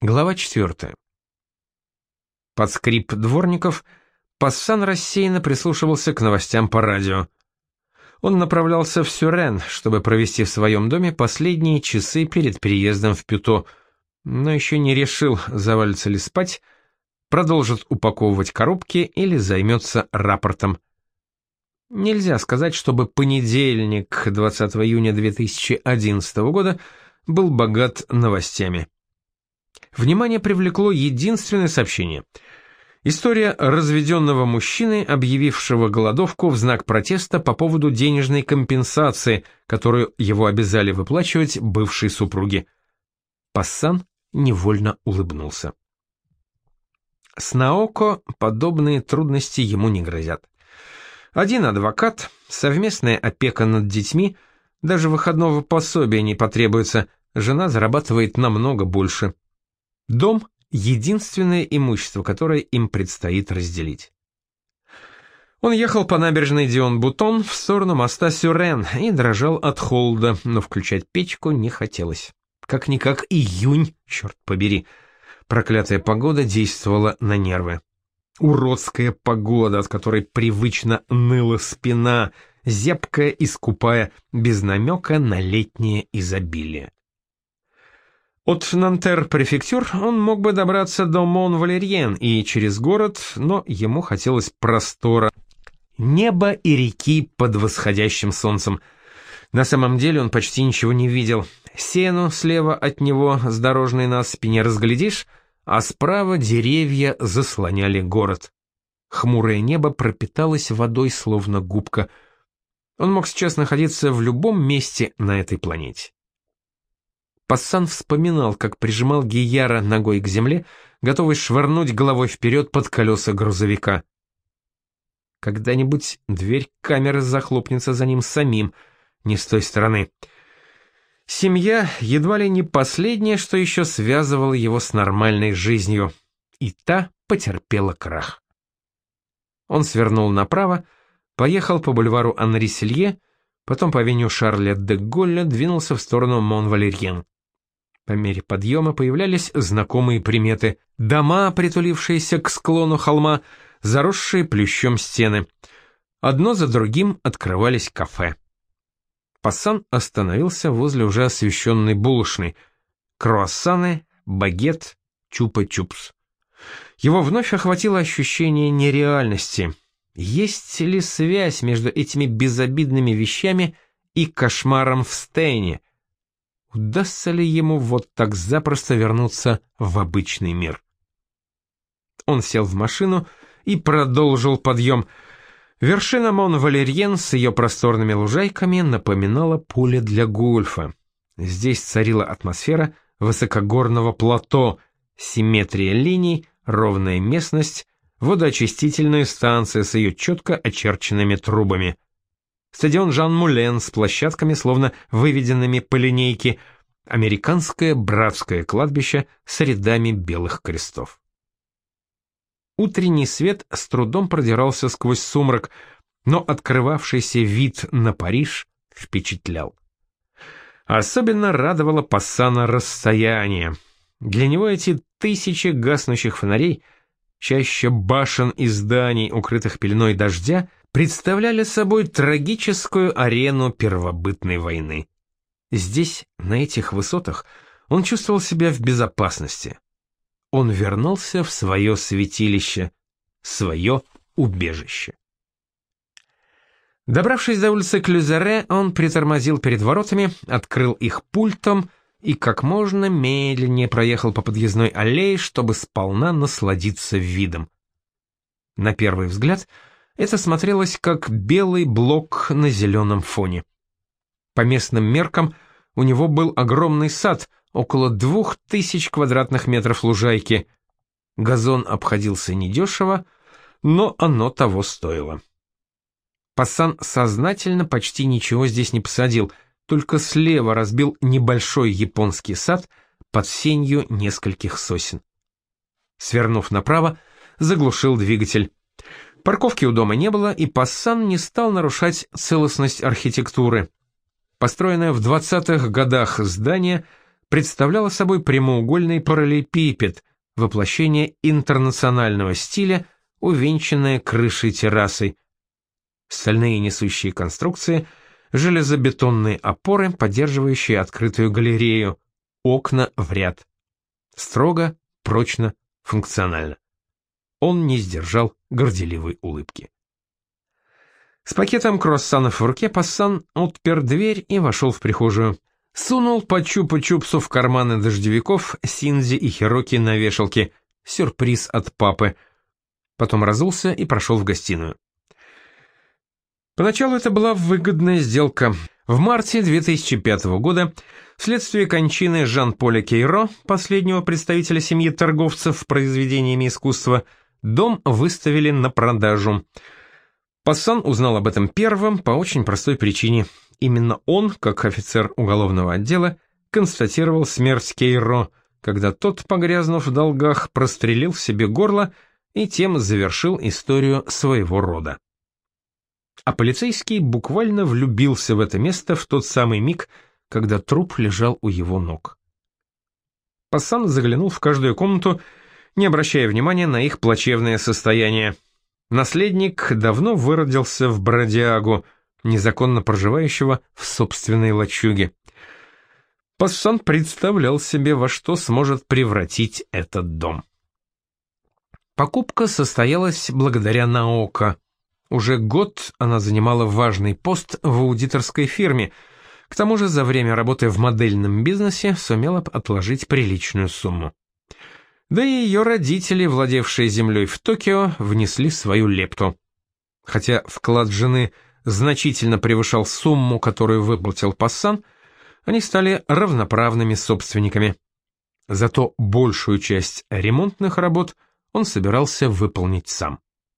Глава 4. Под скрип дворников Пассан рассеянно прислушивался к новостям по радио. Он направлялся в Сюрен, чтобы провести в своем доме последние часы перед переездом в Пюто, но еще не решил, завалится ли спать, продолжит упаковывать коробки или займется рапортом. Нельзя сказать, чтобы понедельник, 20 июня 2011 года, был богат новостями. Внимание привлекло единственное сообщение. История разведенного мужчины, объявившего голодовку в знак протеста по поводу денежной компенсации, которую его обязали выплачивать бывшей супруге. Пассан невольно улыбнулся. С Наоко подобные трудности ему не грозят. Один адвокат, совместная опека над детьми, даже выходного пособия не потребуется, жена зарабатывает намного больше. Дом — единственное имущество, которое им предстоит разделить. Он ехал по набережной Дион-Бутон в сторону моста Сюрен и дрожал от холода, но включать печку не хотелось. Как-никак июнь, черт побери. Проклятая погода действовала на нервы. Уродская погода, от которой привычно ныла спина, зябкая и скупая, без намека на летнее изобилие. От Нантер-префектюр он мог бы добраться до Мон-Валерьен и через город, но ему хотелось простора, неба и реки под восходящим солнцем. На самом деле он почти ничего не видел. Сену слева от него с дорожной насыпи не разглядишь, а справа деревья заслоняли город. Хмурое небо пропиталось водой, словно губка. Он мог сейчас находиться в любом месте на этой планете. Пассан вспоминал, как прижимал Гияра ногой к земле, готовый швырнуть головой вперед под колеса грузовика. Когда-нибудь дверь камеры захлопнется за ним самим, не с той стороны. Семья едва ли не последнее, что еще связывало его с нормальной жизнью, и та потерпела крах. Он свернул направо, поехал по бульвару Анри Селье, потом по авеню Шарля де Голля двинулся в сторону Мон-Валерьен. По мере подъема появлялись знакомые приметы. Дома, притулившиеся к склону холма, заросшие плющом стены. Одно за другим открывались кафе. Пассан остановился возле уже освещенной булочной. Круассаны, багет, чупа-чупс. Его вновь охватило ощущение нереальности. Есть ли связь между этими безобидными вещами и кошмаром в Стейне? Удастся ли ему вот так запросто вернуться в обычный мир? Он сел в машину и продолжил подъем. Вершина Мон-Валерьен с ее просторными лужайками напоминала поле для гольфа. Здесь царила атмосфера высокогорного плато, симметрия линий, ровная местность, водоочистительная станция с ее четко очерченными трубами. Стадион Жан-Мулен с площадками, словно выведенными по линейке, американское братское кладбище с рядами белых крестов. Утренний свет с трудом продирался сквозь сумрак, но открывавшийся вид на Париж впечатлял. Особенно радовало Пассана расстояние. Для него эти тысячи гаснущих фонарей, чаще башен и зданий, укрытых пеленой дождя, представляли собой трагическую арену первобытной войны. Здесь, на этих высотах, он чувствовал себя в безопасности. Он вернулся в свое святилище, свое убежище. Добравшись до улицы Клюзере, он притормозил перед воротами, открыл их пультом и как можно медленнее проехал по подъездной аллее, чтобы сполна насладиться видом. На первый взгляд, это смотрелось как белый блок на зеленом фоне. По местным меркам у него был огромный сад, около 2000 квадратных метров лужайки. Газон обходился недешево, но оно того стоило. Пассан сознательно почти ничего здесь не посадил, только слева разбил небольшой японский сад под сенью нескольких сосен. Свернув направо, заглушил двигатель. Парковки у дома не было, и Пассан не стал нарушать целостность архитектуры. Построенное в 20-х годах здание представляла собой прямоугольный параллелепипед, воплощение интернационального стиля, увенчанное крышей-террасой. Стальные несущие конструкции, железобетонные опоры, поддерживающие открытую галерею, окна в ряд. Строго, прочно, функционально. Он не сдержал горделивой улыбки. С пакетом круассанов в руке Пассан отпер дверь и вошел в прихожую. Сунул по чупа-чупсу в карманы дождевиков Синдзи и Хироки на вешалке. Сюрприз от папы. Потом разулся и прошел в гостиную. Поначалу это была выгодная сделка. В марте 2005 года, вследствие кончины Жан-Поля Кейро, последнего представителя семьи торговцев произведениями искусства, дом выставили на продажу. Пассан узнал об этом первым по очень простой причине. Именно он, как офицер уголовного отдела, констатировал смерть Кейро, когда тот, погрязнув в долгах, прострелил себе горло и тем завершил историю своего рода. А полицейский буквально влюбился в это место в тот самый миг, когда труп лежал у его ног. Пассан заглянул в каждую комнату, не обращая внимания на их плачевное состояние. Наследник давно выродился в бродягу, незаконно проживающего в собственной лачуге. Пассан представлял себе, во что сможет превратить этот дом. Покупка состоялась благодаря Наока. Уже год она занимала важный пост в аудиторской фирме, к тому же за время работы в модельном бизнесе сумела отложить приличную сумму. Да и ее родители, владевшие землей в Токио, внесли свою лепту. Хотя вклад жены значительно превышал сумму, которую выплатил Пассан, они стали равноправными собственниками. Зато большую часть ремонтных работ он собирался выполнить сам.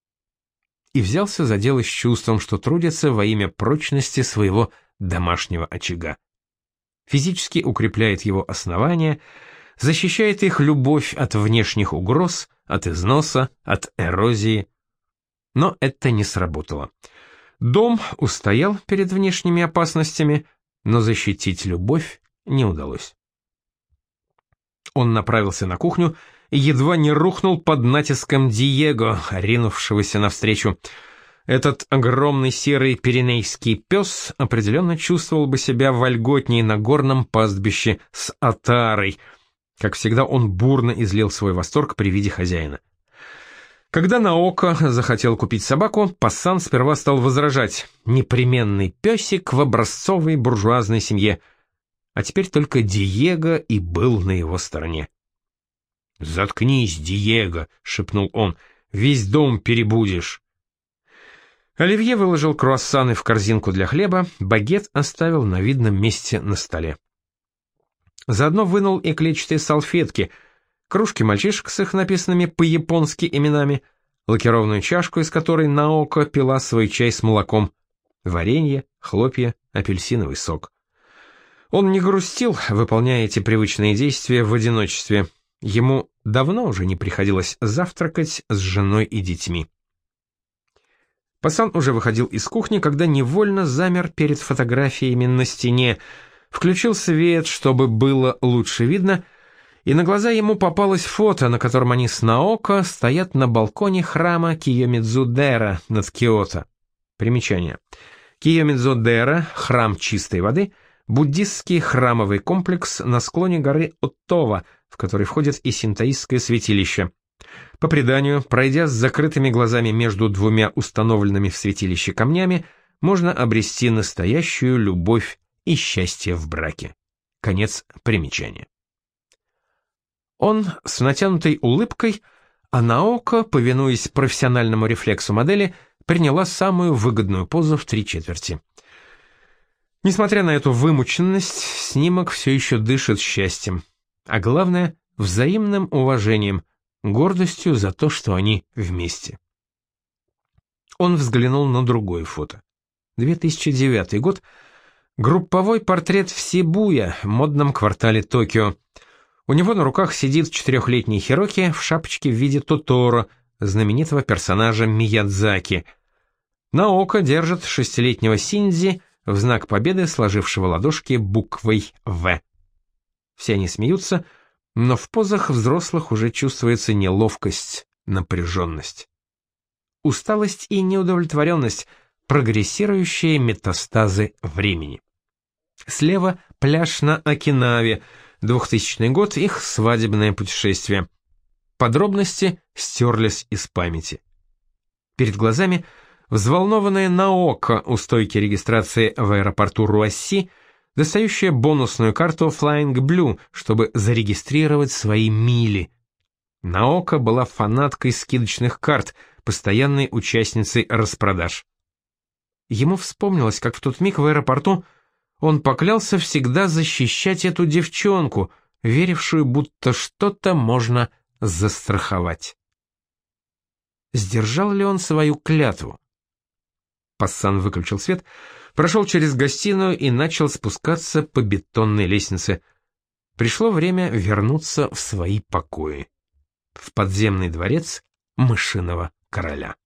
И взялся за дело с чувством, что трудится во имя прочности своего домашнего очага. Физически укрепляет его основания, защищает их любовь от внешних угроз, от износа, от эрозии. Но это не сработало. Дом устоял перед внешними опасностями, но защитить любовь не удалось. Он направился на кухню и едва не рухнул под натиском Диего, ринувшегося навстречу. Этот огромный серый пиренейский пес определенно чувствовал бы себя вольготнее на горном пастбище с отарой. Как всегда, он бурно излил свой восторг при виде хозяина. Когда Наока захотел купить собаку, Пассан сперва стал возражать: непременный песик в образцовой буржуазной семье. А теперь только Диего и был на его стороне. «Заткнись, Диего», — шепнул он, — «весь дом перебудешь». Оливье выложил круассаны в корзинку для хлеба, багет оставил на видном месте на столе. Заодно вынул и клетчатые салфетки, кружки мальчишек с их написанными по-японски именами, лакированную чашку, из которой Наока пила свой чай с молоком, варенье, хлопья, апельсиновый сок. Он не грустил, выполняя эти привычные действия в одиночестве. Ему давно уже не приходилось завтракать с женой и детьми. Пассан уже выходил из кухни, когда невольно замер перед фотографиями на стене, включил свет, чтобы было лучше видно, и на глаза ему попалось фото, на котором они с Наока стоят на балконе храма Кийомидзу-дэра над Киото. Примечание. Кийомидзу-дэра, храм чистой воды, буддистский храмовый комплекс на склоне горы Оттова, в который входит и синтоистское святилище. По преданию, пройдя с закрытыми глазами между двумя установленными в святилище камнями, можно обрести настоящую любовь и счастье в браке. Конец примечания. Он с натянутой улыбкой, а Наока, повинуясь профессиональному рефлексу модели, приняла самую выгодную позу в 3/4. Несмотря на эту вымученность, снимок все еще дышит счастьем, а главное — взаимным уважением, гордостью за то, что они вместе. Он взглянул на другое фото. 2009 год. Групповой портрет в Сибуя, модном квартале Токио. У него на руках сидит 4-летний Хироки в шапочке в виде Тоторо, знаменитого персонажа Миядзаки. Наока держит 6-летнего Синдзи в знак победы, сложившего ладошки буквой «В». Все они смеются, но в позах взрослых уже чувствуется неловкость, напряженность. Усталость и неудовлетворенность, прогрессирующие метастазы времени. Слева пляж на Окинаве, 2000 год, их свадебное путешествие. Подробности стерлись из памяти. Перед глазами взволнованная Наока у стойки регистрации в аэропорту Руасси, достающая бонусную карту Flying Blue, чтобы зарегистрировать свои мили. Наока была фанаткой скидочных карт, постоянной участницей распродаж. Ему вспомнилось, как в тот миг в аэропорту он поклялся всегда защищать эту девчонку, верившую, будто что-то можно застраховать. Сдержал ли он свою клятву? Пассан выключил свет, прошел через гостиную и начал спускаться по бетонной лестнице. Пришло время вернуться в свои покои, в подземный дворец мышиного короля.